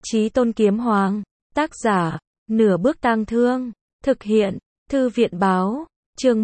Chí Tôn Kiếm Hoàng. Tác giả, Nửa Bước Tang Thương. Thực hiện, Thư viện báo. Chương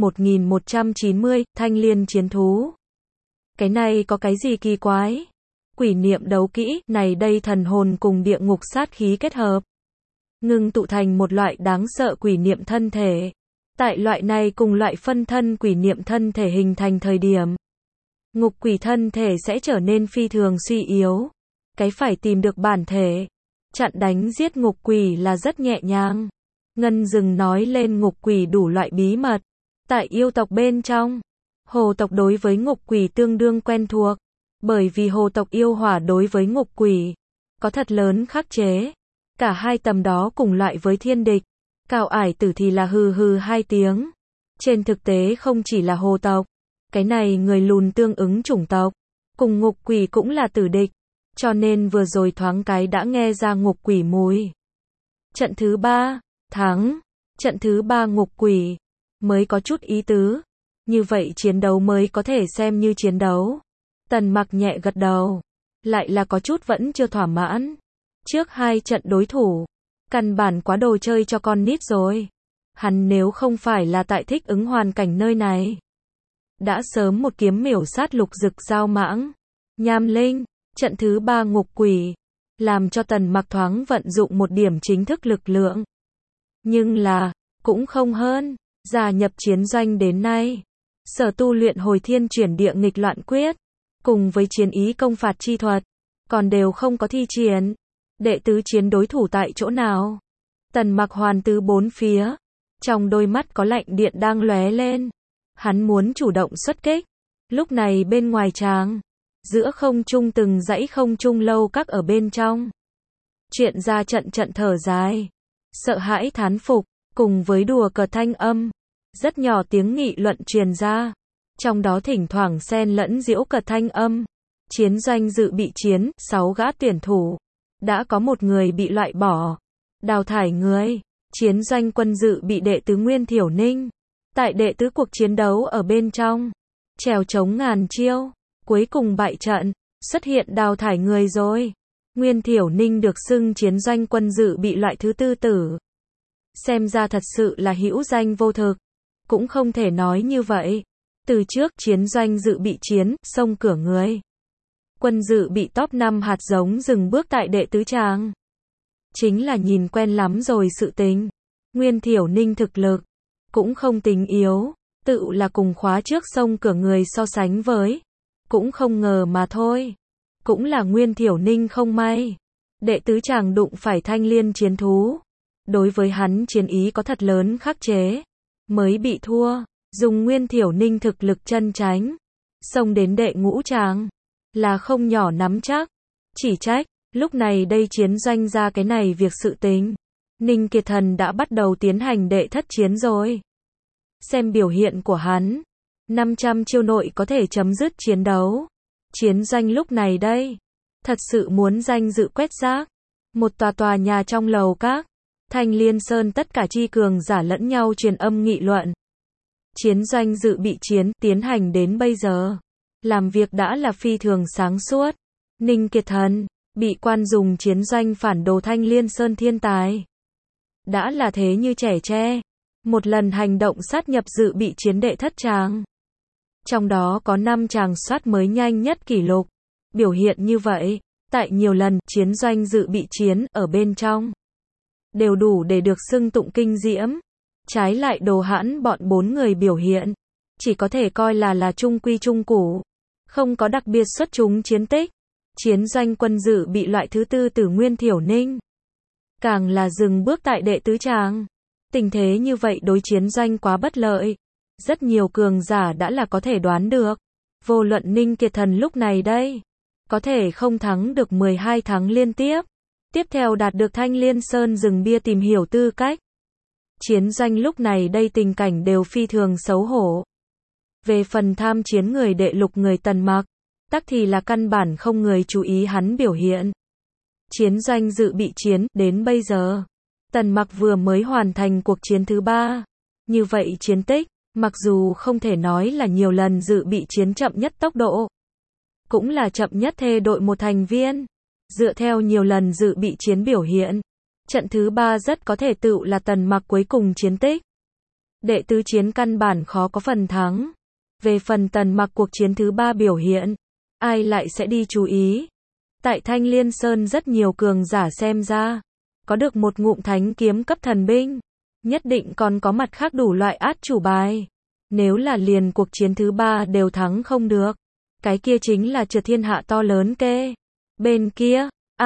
1190, Thanh Liên Chiến Thú. Cái này có cái gì kỳ quái? Quỷ niệm đấu kỹ, này đây thần hồn cùng địa ngục sát khí kết hợp, ngưng tụ thành một loại đáng sợ quỷ niệm thân thể. Tại loại này cùng loại phân thân quỷ niệm thân thể hình thành thời điểm, ngục quỷ thân thể sẽ trở nên phi thường suy yếu. Cái phải tìm được bản thể, chặn đánh giết ngục quỷ là rất nhẹ nhàng. Ngân Dừng nói lên ngục quỷ đủ loại bí mật. Tại yêu tộc bên trong, hồ tộc đối với ngục quỷ tương đương quen thuộc, bởi vì hồ tộc yêu hỏa đối với ngục quỷ có thật lớn khắc chế. Cả hai tầm đó cùng loại với thiên địch. Cao Ải Tử thì là hừ hừ hai tiếng. Trên thực tế không chỉ là hồ tộc, cái này người lùn tương ứng chủng tộc, cùng ngục quỷ cũng là tử địch. Cho nên vừa rồi thoáng cái đã nghe ra ngục quỷ mùi. Trận thứ 3, thắng. Trận thứ 3 ngục quỷ mới có chút ý tứ. Như vậy chiến đấu mới có thể xem như chiến đấu. Tần Mặc nhẹ gật đầu. Lại là có chút vẫn chưa thỏa mãn. Trước hai trận đối thủ, căn bản quá đồ chơi cho con nít rồi. Hắn nếu không phải là tại thích ứng hoàn cảnh nơi này, đã sớm một kiếm miểu sát Lục Dực Giao Mãng, Nham Linh. Trận thứ 3 ngục quỷ làm cho Tần Mặc thoáng vận dụng một điểm chính thức lực lượng. Nhưng là, cũng không hơn. Gia nhập chiến doanh đến nay, sở tu luyện Hồi Thiên Chuyển Địa Nghịch Loạn Quyết, cùng với chiến ý công phạt chi thuật, còn đều không có thi triển. Đệ tứ chiến đối thủ tại chỗ nào? Tần Mặc hoàn tứ bốn phía, trong đôi mắt có lạnh điện đang lóe lên. Hắn muốn chủ động xuất kích. Lúc này bên ngoài tràng, giữa không trung từng dãy không trung lâu các ở bên trong, chuyện ra trận trận thở dài, sợ hãi thán phục, cùng với đùa cợt thanh âm, rất nhỏ tiếng nghị luận truyền ra, trong đó thỉnh thoảng xen lẫn giễu cợt thanh âm. Chiến doanh dự bị chiến, 6 gã tuyển thủ, đã có một người bị loại bỏ, đào thải người. Chiến doanh quân dự bị đệ tứ Nguyên Thiểu Ninh, tại đệ tứ cuộc chiến đấu ở bên trong, trèo chống ngàn chiêu, cuối cùng bại trận, xuất hiện đào thải người rồi. Nguyên Thiểu Ninh được xưng chiến doanh quân dự bị loại thứ tư tử. Xem ra thật sự là hữu danh vô thực. Cũng không thể nói như vậy. Từ trước chiến doanh dự bị chiến, xông cửa người. Quân dự bị top 5 hạt giống dừng bước tại đệ tứ tràng. Chính là nhìn quen lắm rồi sự tính. Nguyên Thiểu Ninh thực lực cũng không tính yếu, tự là cùng khóa trước xông cửa người so sánh với, cũng không ngờ mà thôi. Cũng là Nguyên Thiểu Ninh không may. Đệ tứ chàng đụng phải Thanh Liên Chiến Thú. Đối với hắn chiến ý có thật lớn khắc chế, mới bị thua. Dùng Nguyên Thiểu Ninh thực lực chân tránh, xông đến đệ ngũ chàng, là không nhỏ nắm chắc. Chỉ trách, lúc này đây chiến doanh ra cái này việc sự tính. Ninh Kiệt Thần đã bắt đầu tiến hành đệ thất chiến rồi. Xem biểu hiện của hắn, 500 chiêu nội có thể chấm dứt chiến đấu. Chiến doanh lúc này đây, thật sự muốn danh dự quét rác. Một tòa nhà trong lầu các, Thanh Liên Sơn tất cả chi cường giả lẫn nhau truyền âm nghị luận. Chiến doanh dự bị chiến tiến hành đến bây giờ, làm việc đã là phi thường sáng suốt. Ninh Kiệt Thần bị quan dùng chiến doanh phản đồ Thanh Liên Sơn thiên tài, đã là thế như trẻ tre. Một lần hành động sát nhập dự bị chiến đệ thất tràng, trong đó có 5 tràng soát mới nhanh nhất kỷ lục. Biểu hiện như vậy, tại nhiều lần chiến doanh dự bị chiến ở bên trong, đều đủ để được xưng tụng kinh diễm. Trái lại Đồ Hãn bọn 4 người biểu hiện, chỉ có thể coi là trung quy trung củ, không có đặc biệt xuất chúng chiến tích. Chiến doanh quân dự bị loại thứ tư tử Nguyên Thiểu Ninh, càng là dừng bước tại đệ tứ tràng. Tình thế như vậy đối chiến doanh quá bất lợi. Rất nhiều cường giả đã là có thể đoán được, vô luận Ninh Kiệt Thần lúc này đây, có thể không thắng được 12 thắng liên tiếp. Tiếp theo đạt được Thanh Liên Sơn dừng bia tìm hiểu tư cách. Chiến doanh lúc này đây tình cảnh đều phi thường xấu hổ. Về phần tham chiến người đệ lục người Tần Mặc, tắc thì là căn bản không người chú ý hắn biểu hiện. Chiến doanh dự bị chiến đến bây giờ, Tần Mặc vừa mới hoàn thành cuộc chiến thứ 3. Như vậy chiến tích, mặc dù không thể nói là nhiều lần dự bị chiến chậm nhất tốc độ, cũng là chậm nhất thê đội một thành viên. Dựa theo nhiều lần dự bị chiến biểu hiện, trận thứ 3 rất có thể tựu là Tần Mặc cuối cùng chiến tích. Đệ tứ chiến căn bản khó có phần thắng. Về phần Tần Mặc cuộc chiến thứ 3 biểu hiện, ai lại sẽ đi chú ý. Tại Thanh Liên Sơn rất nhiều cường giả xem ra, có được một ngụm thánh kiếm cấp thần binh, nhất định còn có mặt khác đủ loại át chủ bài. Nếu là liền cuộc chiến thứ 3 đều thắng không được, cái kia chính là trượt thiên hạ to lớn kê. Bên kia,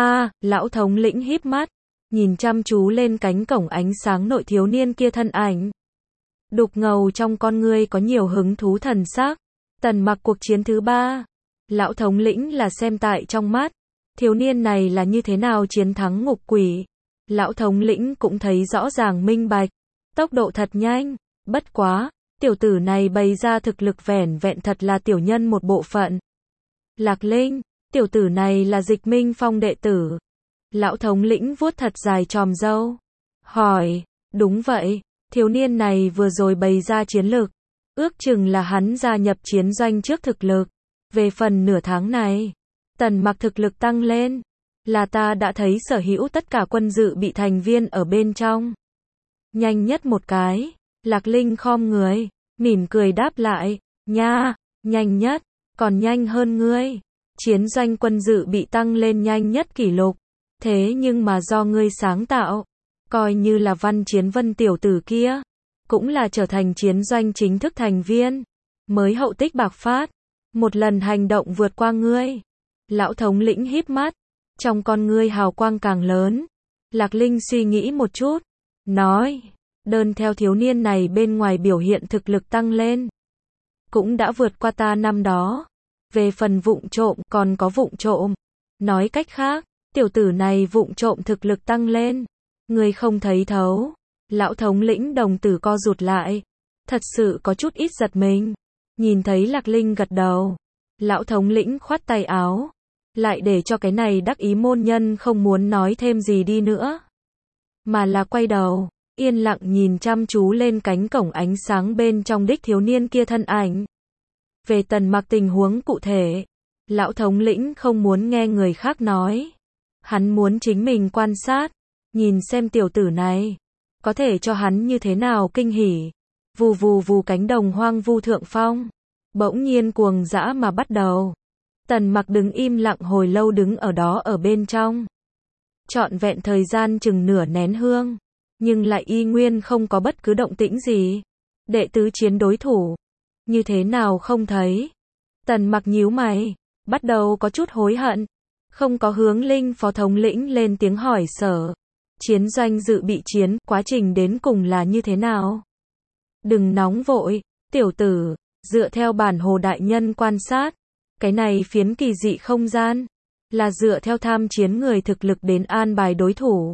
lão thống lĩnh híp mắt, nhìn chăm chú lên cánh cổng ánh sáng nội thiếu niên kia thân ảnh. Đục ngầu trong con ngươi có nhiều hứng thú thần sắc. Tần Mặc cuộc chiến thứ 3, lão thống lĩnh là xem tại trong mắt, thiếu niên này là như thế nào chiến thắng ngục quỷ. Lão thống lĩnh cũng thấy rõ ràng minh bạch, tốc độ thật nhanh, bất quá, tiểu tử này bày ra thực lực vẻn vẹn thật là tiểu nhân một bộ phận. Lạc Linh, tiểu tử này là Dịch Minh Phong đệ tử. Lão thống lĩnh vuốt thật dài chòm râu, hỏi, đúng vậy, thiếu niên này vừa rồi bày ra chiến lực, ước chừng là hắn gia nhập chiến doanh trước thực lực. Về phần nửa tháng này, Tần Mặc thực lực tăng lên, là ta đã thấy sở hữu tất cả quân dự bị thành viên ở bên trong. Nhanh nhất một cái, Lạc Linh khom người, mỉm cười đáp lại, nha, nhanh nhất, còn nhanh hơn ngươi. Chiến doanh quân dự bị tăng lên nhanh nhất kỷ lục, thế nhưng mà do ngươi sáng tạo, coi như là Văn Chiến Vân tiểu tử kia, cũng là trở thành chiến doanh chính thức thành viên, mới hậu tích bạc phát, một lần hành động vượt qua ngươi. Lão thống lĩnh híp mắt, trong con ngươi hào quang càng lớn. Lạc Linh suy nghĩ một chút, nói, đơn theo thiếu niên này bên ngoài biểu hiện thực lực tăng lên, cũng đã vượt qua ta năm đó. Về phần vụng trộm, còn có vụng trộm. Nói cách khác, tiểu tử này vụng trộm thực lực tăng lên, ngươi không thấy thấu. Lão thống lĩnh đồng tử co rụt lại, thật sự có chút ít giật mình. Nhìn thấy Lạc Linh gật đầu, lão thống lĩnh khoát tay áo, lại để cho cái này đắc ý môn nhân không muốn nói thêm gì đi nữa, mà là quay đầu, yên lặng nhìn chăm chú lên cánh cổng ánh sáng bên trong đích thiếu niên kia thân ảnh. Về Tần Mặc tình huống cụ thể, lão thống lĩnh không muốn nghe người khác nói, hắn muốn chính mình quan sát, nhìn xem tiểu tử này có thể cho hắn như thế nào kinh hỉ. Vù vù vù, cánh đồng hoang vu thượng phong bỗng nhiên cuồng dã mà bắt đầu. Tần Mặc đứng im lặng hồi lâu, đứng ở đó ở bên trong, trọn vẹn thời gian chừng nửa nén hương, nhưng lại y nguyên không có bất cứ động tĩnh gì. Đệ tứ chiến đối thủ, như thế nào không thấy? Tần Mặc nhíu mày, bắt đầu có chút hối hận, không có hướng Linh phó thống lĩnh lên tiếng hỏi sở. Chiến doanh dự bị chiến, quá trình đến cùng là như thế nào? Đừng nóng vội, tiểu tử, dựa theo bản hồ đại nhân quan sát, cái này phiến kỳ dị không gian, là dựa theo tham chiến người thực lực đến an bài đối thủ.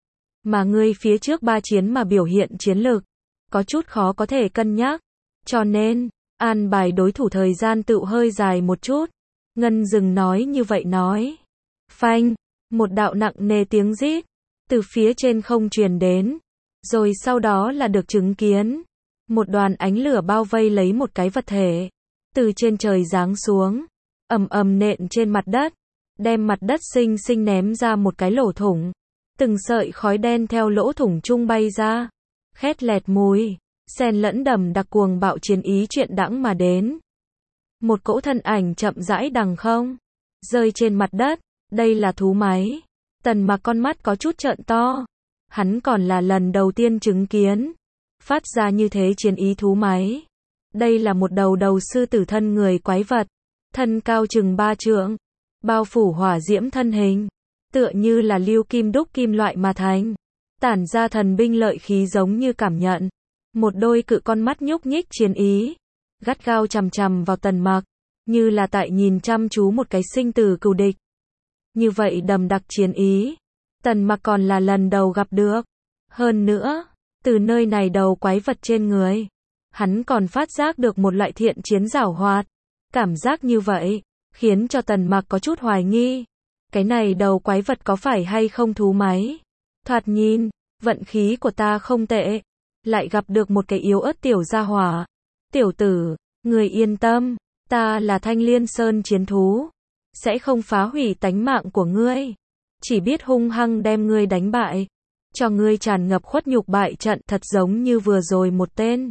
Mà ngươi phía trước 3 chiến mà biểu hiện chiến lực, có chút khó có thể cân nhắc, cho nên, an bài đối thủ thời gian tựu hơi dài một chút. Ngân Dừng nói như vậy nói. Phanh, một đạo nặng nề tiếng rít từ phía trên không truyền đến, rồi sau đó là được chứng kiến một đoàn ánh lửa bao vây lấy một cái vật thể, từ trên trời giáng xuống, ầm ầm nện trên mặt đất, đem mặt đất xinh xinh ném ra một cái lỗ thủng. Từng sợi khói đen theo lỗ thủng trung bay ra, khét lẹt mùi, xen lẫn đầm đặc cuồng bạo chiến ý chuyện đãng mà đến. Một cỗ thân ảnh chậm rãi đằng không, rơi trên mặt đất, đây là thú máy. Tần Mặc con mắt có chút trợn to, hắn còn là lần đầu tiên chứng kiến phát ra như thế chiến ý thú máy. Đây là một đầu sư tử thân người quái vật, thân cao chừng 3 trượng, bao phủ hỏa diễm thân hình, tựa như là lưu kim đúc kim loại mà thành, tản ra thần binh lợi khí giống như cảm nhận. Một đôi cự con mắt nhúc nhích chiến ý, gắt gao chằm chằm vào Tần Mặc, như là tại nhìn chăm chú một cái sinh tử cừu địch. Như vậy đầm đặc chiến ý, Tần Mặc còn là lần đầu gặp được. Hơn nữa, từ nơi này đầu quái vật trên người, hắn còn phát giác được một loại thiện chiến giảo hoạt. Cảm giác như vậy, khiến cho Tần Mặc có chút hoài nghi. Cái này đầu quái vật có phải hay không thú máy? Thoạt nhìn, vận khí của ta không tệ, lại gặp được một cái yếu ớt tiểu gia hỏa. Tiểu tử, người yên tâm, ta là Thanh Liên Sơn chiến thú, sẽ không phá hủy tánh mạng của ngươi. chỉ biết hung hăng đem ngươi đánh bại, cho ngươi tràn ngập khuất nhục bại trận, thật giống như vừa rồi một tên.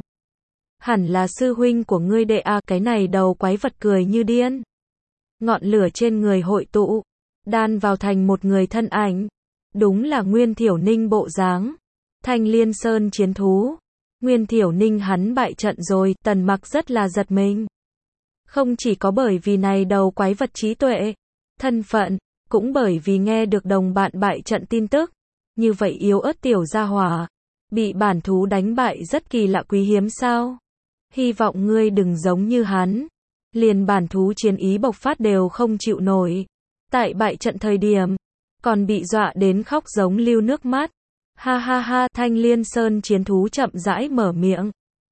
Hẳn là sư huynh của ngươi đệ à, cái này đầu quái vật cười như điên. Ngọn lửa trên người hội tụ, đan vào thành một người thân ảnh. Đúng là Nguyên Thiểu Ninh bộ dáng. Thanh Liên Sơn chiến thú. Nguyên Thiểu Ninh hắn bại trận rồi, Tần Mặc rất là giật mình. Không chỉ có bởi vì này đầu quái vật trí tuệ, thân phận, cũng bởi vì nghe được đồng bạn bại trận tin tức. Như vậy yếu ớt tiểu gia hỏa, bị bản thú đánh bại rất kỳ lạ quý hiếm sao. Hy vọng ngươi đừng giống như hắn. Liền bản thú chiến ý bộc phát đều không chịu nổi. Tại bại trận thời điểm, còn bị dọa đến khóc giống lưu nước mắt. Ha ha ha, Thanh Liên Sơn chiến thú chậm rãi mở miệng.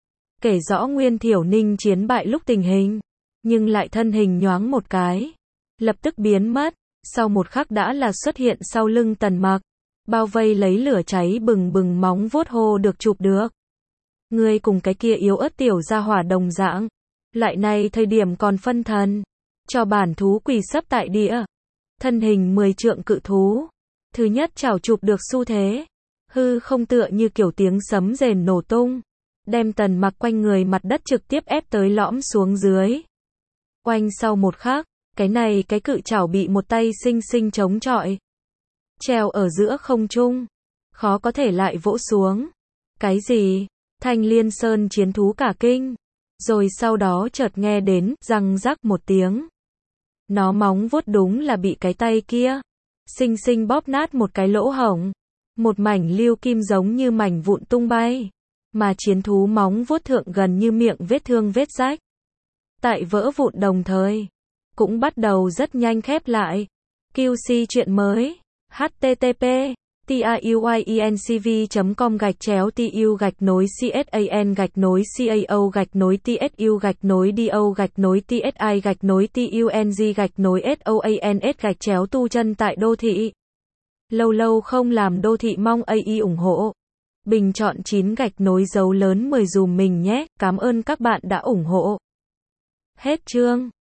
Kể rõ Nguyên Thiểu Ninh chiến bại lúc tình hình, nhưng lại thân hình nhoáng một cái, lập tức biến mất, sau một khắc đã là xuất hiện sau lưng Tần Mặc, bao vây lấy lửa cháy bừng bừng móng vuốt hô được chụp được. Ngươi cùng cái kia yếu ớt tiểu gia hỏa đồng dạng, lại này thời điểm còn phân thần, cho bản thú quỳ sấp tại địa. Thân hình 10 trượng cự thú, thứ nhất chảo chụp được xu thế, hư không tựa như kiểu tiếng sấm rền nổ tung, đem Tần Mặc quanh người mặt đất trực tiếp ép tới lõm xuống dưới. Oanh, sau một khắc, cái cự chảo bị một tay xinh xinh chống chọi, treo ở giữa không trung, khó có thể lại vỗ xuống. Cái gì? Thanh Liên Sơn chiến thú cả kinh, rồi sau đó chợt nghe đến răng rắc một tiếng. Nó móng vuốt đúng là bị cái tay kia xinh xinh bóp nát một cái lỗ hổng, một mảnh lưu kim giống như mảnh vụn tung bay, mà chiến thú móng vuốt thượng gần như miệng vết thương vết rách. Tại vỡ vụn đồng thời, cũng bắt đầu rất nhanh khép lại. QC chuyện mới, http tauincv.com/TU-nối-CAO-TU-nối-TSU-nối-TSU-nối-TSU-nối-TSI-nối-TUNZ-tu chân tại đô thị. Lâu không làm đô thị mong AI ủng hộ. Bình chọn 9 dấu lớn 10 dùm mình nhé, cảm ơn các bạn đã ủng hộ. Hết chương.